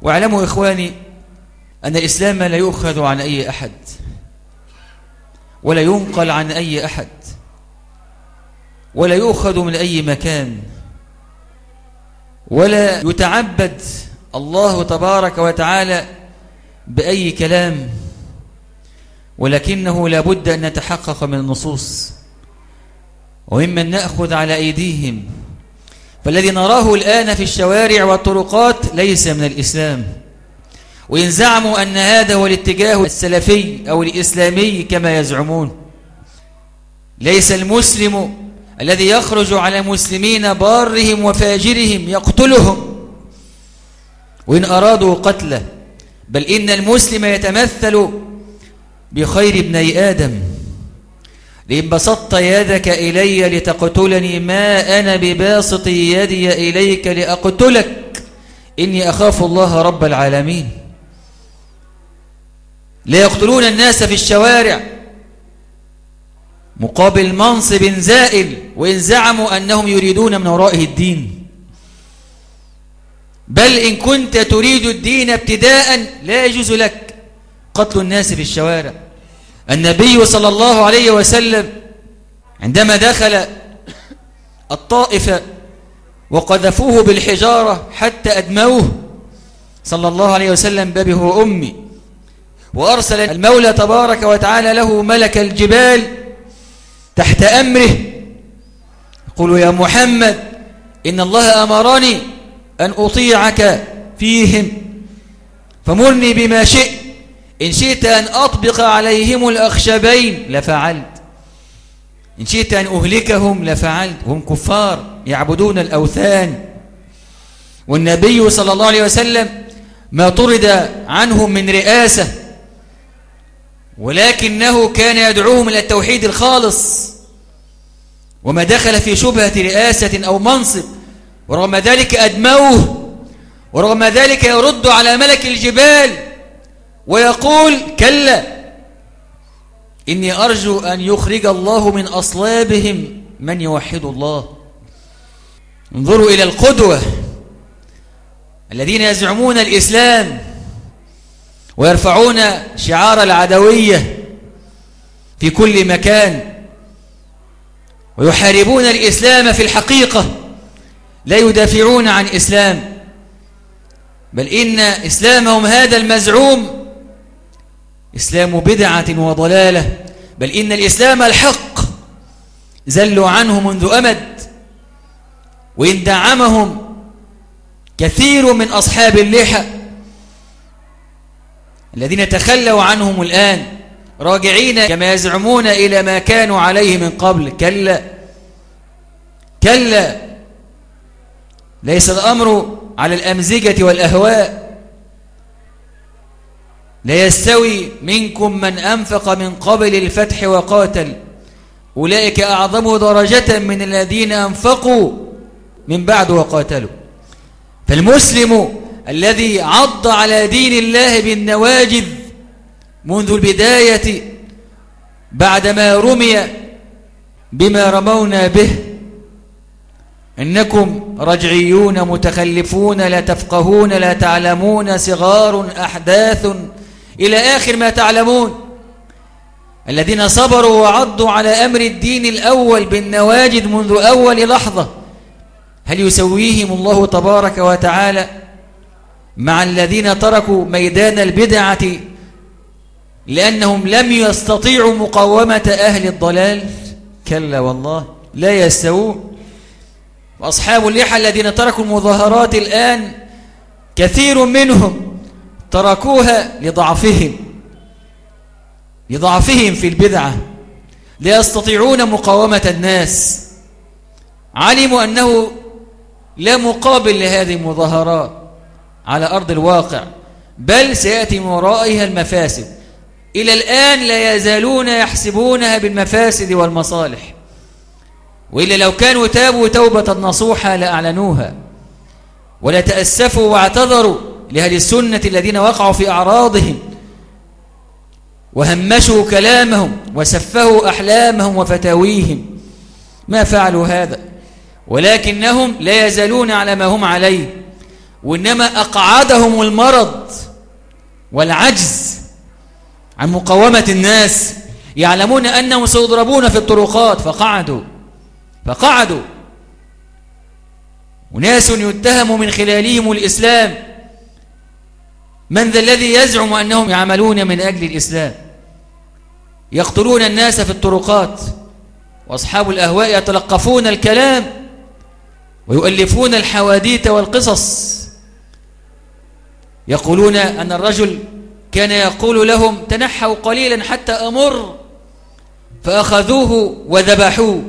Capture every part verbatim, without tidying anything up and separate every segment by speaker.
Speaker 1: واعلموا إخواني أن الإسلام لا يؤخذ عن أي أحد ولا ينقل عن أي أحد ولا يؤخذ من أي مكان ولا يتعبد الله تبارك وتعالى بأي كلام، ولكنه لابد أن نتحقق من النصوص وممن نأخذ على أيديهم. فالذي نراه الآن في الشوارع والطرقات ليس من الإسلام، وإن زعموا أن هذا هو الاتجاه السلفي أو الإسلامي كما يزعمون. ليس المسلم الذي يخرج على المسلمين بارهم وفاجرهم يقتلهم وإن أرادوا قتله، بل إن المسلم يتمثل بخير ابني آدم. لئن بسطت يدك إلي لتقتلني ما أنا بباسط يدي إليك لأقتلك إني أخاف الله رب العالمين. لا يقتلون الناس في الشوارع مقابل منصب زائل وإن زعموا أنهم يريدون من ورائه الدين، بل إن كنت تريد الدين ابتداء لا يجوز لك قتل الناس في الشوارع. النبي صلى الله عليه وسلم عندما دخل الطائف وقذفوه بالحجارة حتى أدموه صلى الله عليه وسلم بابه وأمي، وأرسل المولى تبارك وتعالى له ملك الجبال تحت أمره يقول يا محمد إن الله أمرني أن أطيعك فيهم فمرني بما شئت، إن شئت أن أطبق عليهم الأخشبين لفعلت، إن شئت أن أهلكهم لفعلت. هم كفار يعبدون الأوثان، والنبي صلى الله عليه وسلم ما طرد عنهم من رئاسة، ولكنه كان يدعوهم إلى التوحيد الخالص وما دخل في شبهة رئاسة أو منصب. ورغم ذلك أدموه، ورغم ذلك يرد على ملك الجبال ويقول كلا إني أرجو أن يخرج الله من أصلابهم من يوحد الله. انظروا إلى القدوة الذين يزعمون الإسلام ويرفعون شعار العدوية في كل مكان ويحاربون الإسلام في الحقيقة، لا يدافعون عن إسلام، بل إن إسلامهم هذا المزعوم إسلام بدعة وضلالة، بل إن الإسلام الحق زلوا عنه منذ أمد، وإن دعمهم كثير من أصحاب اللحى الذين تخلوا عنهم الآن راجعين كما يزعمون إلى ما كانوا عليه من قبل. كلا كلا، ليس الأمر على الأمزجة والأهواء. لا يستوي منكم من أنفق من قبل الفتح وقاتل أولئك أعظم درجة من الذين أنفقوا من بعد وقاتلوا. فالمسلم الذي عض على دين الله بالنواجذ منذ البداية بعدما رمي بما رمونا به إنكم رجعيون متخلفون لا تفقهون لا تعلمون صغار أحداث إلى آخر ما تعلمون، الذين صبروا وعضوا على أمر الدين الأول بالنواجذ منذ أول لحظة، هل يسويهم الله تبارك وتعالى مع الذين تركوا ميدان البدعة لأنهم لم يستطيعوا مقاومة أهل الضلال؟ كلا والله لا يستوون. وأصحاب اللحى الذين تركوا المظاهرات الآن كثير منهم تركوها لضعفهم لضعفهم في البدعة، لا يستطيعون مقاومة الناس، علموا أنه لا مقابل لهذه المظاهرات على أرض الواقع، بل سيأتي من ورائها المفاسد. إلى الآن لا يزالون يحسبونها بالمفاسد والمصالح، وإلا لو كانوا تابوا توبة نصوحة لأعلنوها ولا تأسفوا واعتذروا لأهل السنة الذين وقعوا في أعراضهم وهمشوا كلامهم وسفهوا أحلامهم وفتاويهم، ما فعلوا هذا، ولكنهم لا يزالون على ما هم عليه، وإنما أقعدهم المرض والعجز عن مقاومة الناس، يعلمون أنهم سيضربون في الطرقات فقعدوا فقعدوا وناس يتهم من خلالهم الإسلام. من ذا الذي يزعم أنهم يعملون من أجل الإسلام؟ يقتلون الناس في الطرقات، وأصحاب الأهواء يتلقفون الكلام ويؤلفون الحواديت والقصص. يقولون أن الرجل كان يقول لهم تنحوا قليلا حتى أمر، فأخذوه وذبحوه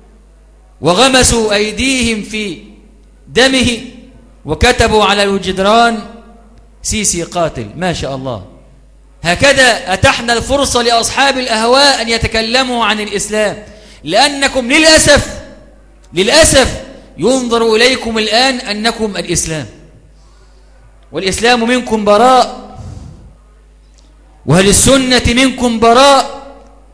Speaker 1: وغمسوا أيديهم في دمه وكتبوا على الجدران سيسي قاتل. ما شاء الله. هكذا أتحنا الفرصة لأصحاب الأهواء أن يتكلموا عن الإسلام، لأنكم للأسف للأسف ينظر إليكم الآن أنكم الإسلام، والإسلام منكم براء، وأهل السنة منكم براء،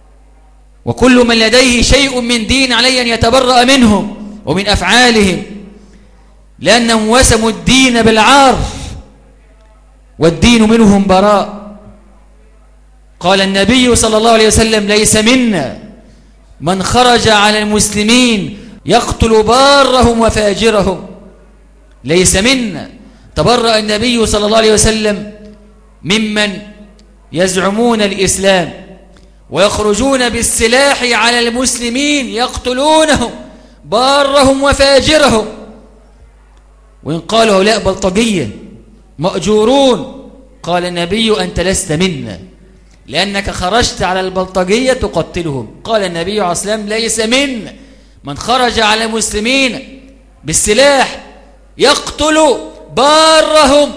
Speaker 1: وكل من لديه شيء من دين عليه أن يتبرأ منهم ومن أفعالهم، لأنهم وسموا الدين بالعار والدين منهم براء. قال النبي صلى الله عليه وسلم ليس منا من خرج على المسلمين يقتل بارهم وفاجرهم. ليس منا. تبرأ النبي صلى الله عليه وسلم ممن يزعمون الإسلام ويخرجون بالسلاح على المسلمين يقتلونهم بارهم وفاجرهم، وإن قالوا هؤلاء بلطجية مأجورون، قال النبي أنت لست منا لأنك خرجت على البلطجية تقتلهم. قال النبي عليه الصلاة والسلام ليس منا من خرج على المسلمين بالسلاح يقتل بارهم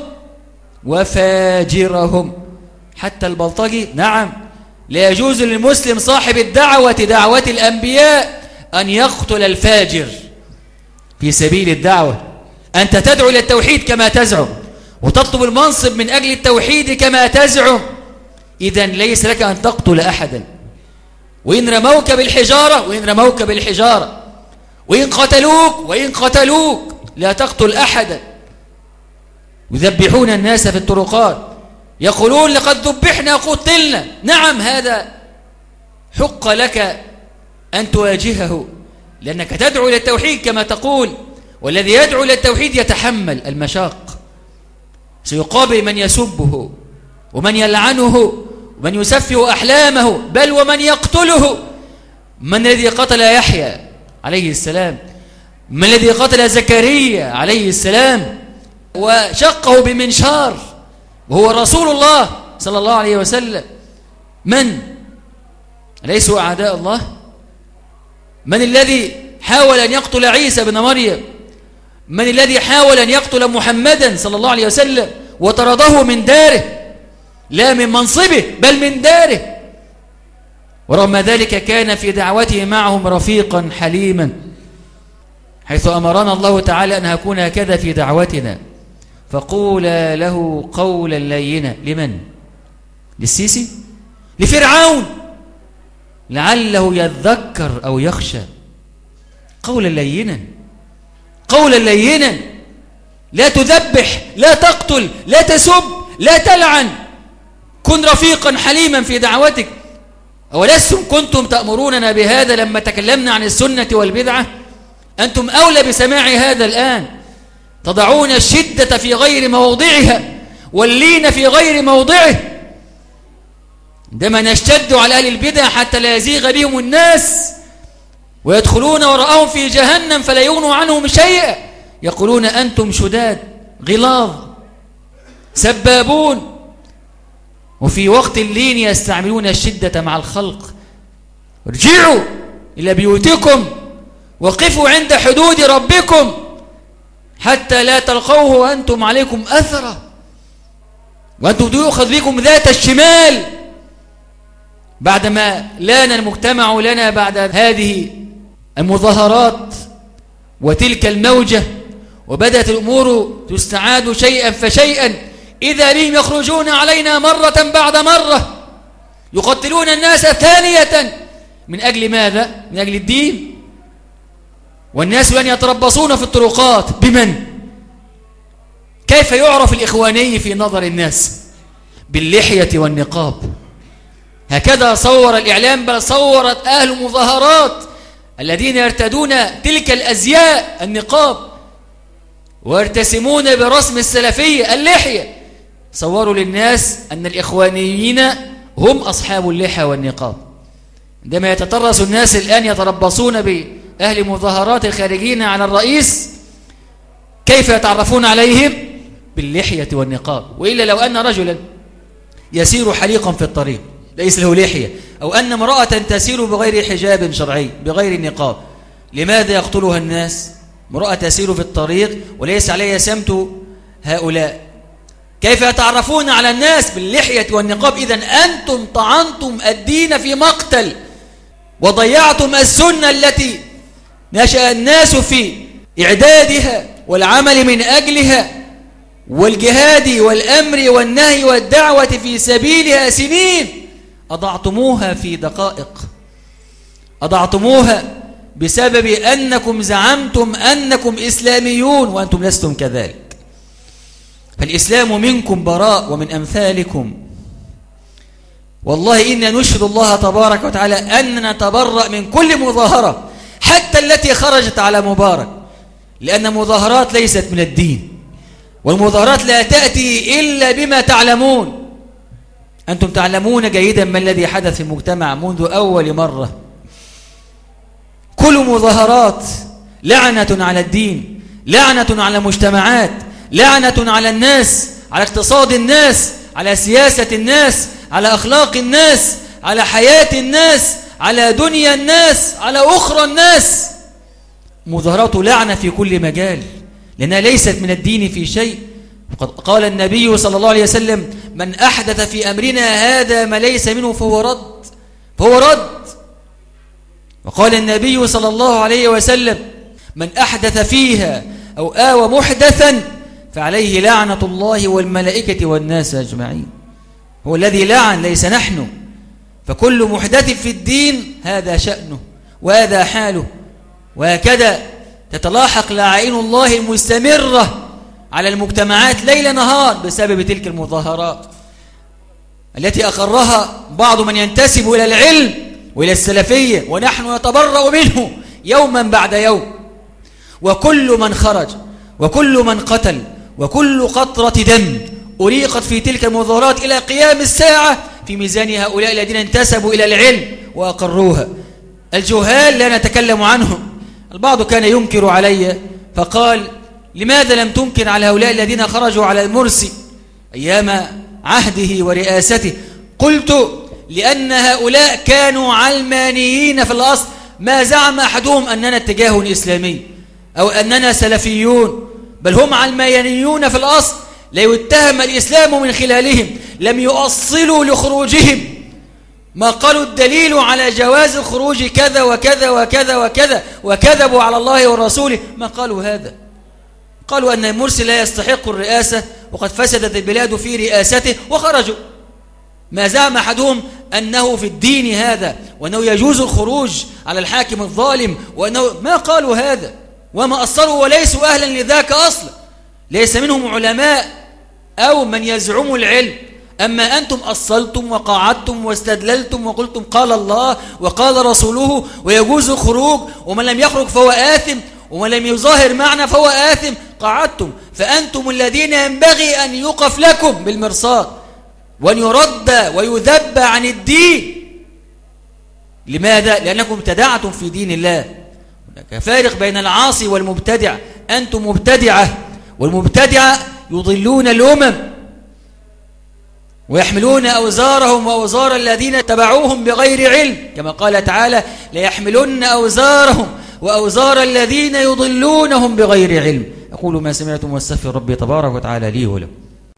Speaker 1: وفاجرهم. حتى البلطجي نعم لا يجوز للمسلم صاحب الدعوة دعوة الأنبياء أن يقتل الفاجر في سبيل الدعوة. أنت تدعو إلى التوحيد كما تزعم وتطلب المنصب من أجل التوحيد كما تزعم، إذن ليس لك أن تقتل أحدا، وإن رموك بالحجارة وإن رموك بالحجارة وإن قتلوك وإن قتلوك لا تقتل أحدا. يذبحون الناس في الطرقات يقولون لقد ذبحنا قتلنا. نعم هذا حق لك أن تواجهه لأنك تدعو إلى التوحيد كما تقول، والذي يدعو إلى التوحيد يتحمل المشاق، سيقابل من يسبه ومن يلعنه ومن يسفه أحلامه بل ومن يقتله. من الذي قتل يحيى عليه السلام؟ من الذي قتل زكريا عليه السلام وشقه بمنشار وهو رسول الله صلى الله عليه وسلم؟ من؟ ليسوا أعداء الله؟ من الذي حاول أن يقتل عيسى بن مريم؟ من الذي حاول أن يقتل محمدا صلى الله عليه وسلم وطرده من داره، لا من منصبه بل من داره؟ ورغم ذلك كان في دعوته معهم رفيقا حليما، حيث أمرنا الله تعالى أن نكون هكذا في دعوتنا. فقولا له قولا لينا. لمن؟ للسيسي؟ لفرعون لعله يذكر أو يخشى. قولا لينا قولا لينا. لا تذبح، لا تقتل، لا تسب، لا تلعن. كن رفيقا حليما في دعوتك. أولستم كنتم تأمروننا بهذا لما تكلمنا عن السنة والبدعة؟ أنتم أولى بسماع هذا الآن. تضعون الشدة في غير موضعها واللين في غير موضعه. عندما نشتد على أهل البدع حتى لا يزيغ بهم الناس ويدخلون وراءهم في جهنم فلا يغنوا عنهم شيئا، يقولون أنتم شداد غلاظ سبابون، وفي وقت اللين يستعملون الشدة مع الخلق. ارجعوا إلى بيوتكم وقفوا عند حدود ربكم حتى لا تلقوه وأنتم عليكم أثرة وأنتم يؤخذ بكم ذات الشمال. بعدما لان المجتمع لنا بعد هذه المظاهرات وتلك الموجة وبدأت الأمور تستعاد شيئا فشيئا، إذا بهم يخرجون علينا مرة بعد مرة يقتلون الناس ثانية. من أجل ماذا؟ من أجل الدين. والناس لن يتربصون في الطرقات بمن؟ كيف يعرف الإخواني في نظر الناس؟ باللحية والنقاب. هكذا صور الإعلام، بل صورت أهل المظاهرات الذين يرتدون تلك الأزياء النقاب ويرتسمون برسم السلفية اللحية، صوروا للناس أن الإخوانيين هم أصحاب اللحى والنقاب. عندما يتطرس الناس الآن يتربصون بأهل مظاهرات الخارجين على الرئيس، كيف يتعرفون عليهم؟ باللحية والنقاب. وإلا لو أن رجلا يسير حليقا في الطريق ليس له لحية، أو أن امرأة تسير بغير حجاب شرعي بغير نقاب، لماذا يقتلها الناس؟ امرأة تسير في الطريق وليس عليها سمت هؤلاء. كيف يتعرفون على الناس؟ باللحية والنقاب. إذن أنتم طعنتم الدين في مقتل، وضيعتم السنة التي نشأ الناس في إعدادها والعمل من أجلها والجهاد والأمر والنهي والدعوة في سبيلها سنين، أضعتموها في دقائق، أضعتموها بسبب أنكم زعمتم أنكم إسلاميون وأنتم لستم كذلك. فالإسلام منكم براء ومن أمثالكم. والله إنا نشهد الله تبارك وتعالى أننا نتبرأ من كل مظاهرة حتى التي خرجت على مبارك، لأن مظاهرات ليست من الدين، والمظاهرات لا تأتي إلا بما تعلمون. أنتم تعلمون جيدا ما الذي حدث في المجتمع منذ أول مرة. كل مظاهرات لعنة على الدين، لعنة على المجتمعات، لعنة على الناس، على اقتصاد الناس، على سياسة الناس، على أخلاق الناس، على حياة الناس، على دنيا الناس، على أخرى الناس. مظاهرات لعنة في كل مجال، لأنها ليست من الدين في شيء. وقد قال النبي صلى الله عليه وسلم: من أحدث في أمرنا هذا ما ليس منه فهو رد، فهو رد. وقال النبي صلى الله عليه وسلم: من أحدث فيها أو آوى محدثا فعليه لعنة الله والملائكة والناس أجمعين. هو الذي لعن ليس نحن. فكل محدث في الدين هذا شأنه وهذا حاله، وهكذا تتلاحق لعائن الله المستمرة على المجتمعات ليل نهار بسبب تلك المظاهرات التي أقرها بعض من ينتسب إلى العلم وإلى السلفية، ونحن نتبرأ منه يوما بعد يوم. وكل من خرج وكل من قتل وكل قطرة دم أريقت في تلك المظاهرات إلى قيام الساعة في ميزان هؤلاء الذين انتسبوا إلى العلم وأقروها. الجهال لا نتكلم عنهم. البعض كان ينكر علي فقال: لماذا لم تنكر على هؤلاء الذين خرجوا على المرسي أيام عهده ورئاسته؟ قلت: لأن هؤلاء كانوا علمانيين في الأصل، ما زعم أحدهم أننا اتجاه إسلامي أو أننا سلفيون، بل هم علمانيون في الأصل، لا يتهم الإسلام من خلالهم، لم يؤصلوا لخروجهم، ما قالوا الدليل على جواز الخروج كذا وكذا وكذا وكذا، وكذبوا على الله ورسوله، ما قالوا هذا. قالوا أن المرسي لا يستحق الرئاسة وقد فسدت البلاد في رئاسته وخرجوا. ما زعم أحدهم أنه في الدين هذا وأنه يجوز الخروج على الحاكم الظالم، وأنه ما قالوا هذا، وما أصلوا وليسوا أهلا لذاك أصلا، ليس منهم علماء أو من يزعم العلم. أما أنتم أصلتم وقعدتم واستدللتم وقلتم قال الله وقال رسوله ويجوز الخروج، ومن لم يخرج فهو آثم، ومن لم يظاهر معنا فهو آثم. قعدتم، فأنتم الذين ينبغي أن يوقف لكم بالمرصاد وأن يرد ويذب عن الدين. لماذا؟ لأنكم ابتدعتم في دين الله. هناك فارق بين العاصي والمبتدع. أنتم مبتدعة، والمبتدعة يضلون الأمم ويحملون أوزارهم وأوزار الذين تبعوهم بغير علم، كما قال تعالى: ليحملن أوزارهم وأوزار الذين يضلونهم بغير علم. أقول ما سمعتم واستغفر ربي تبارك وتعالى لي ولكم.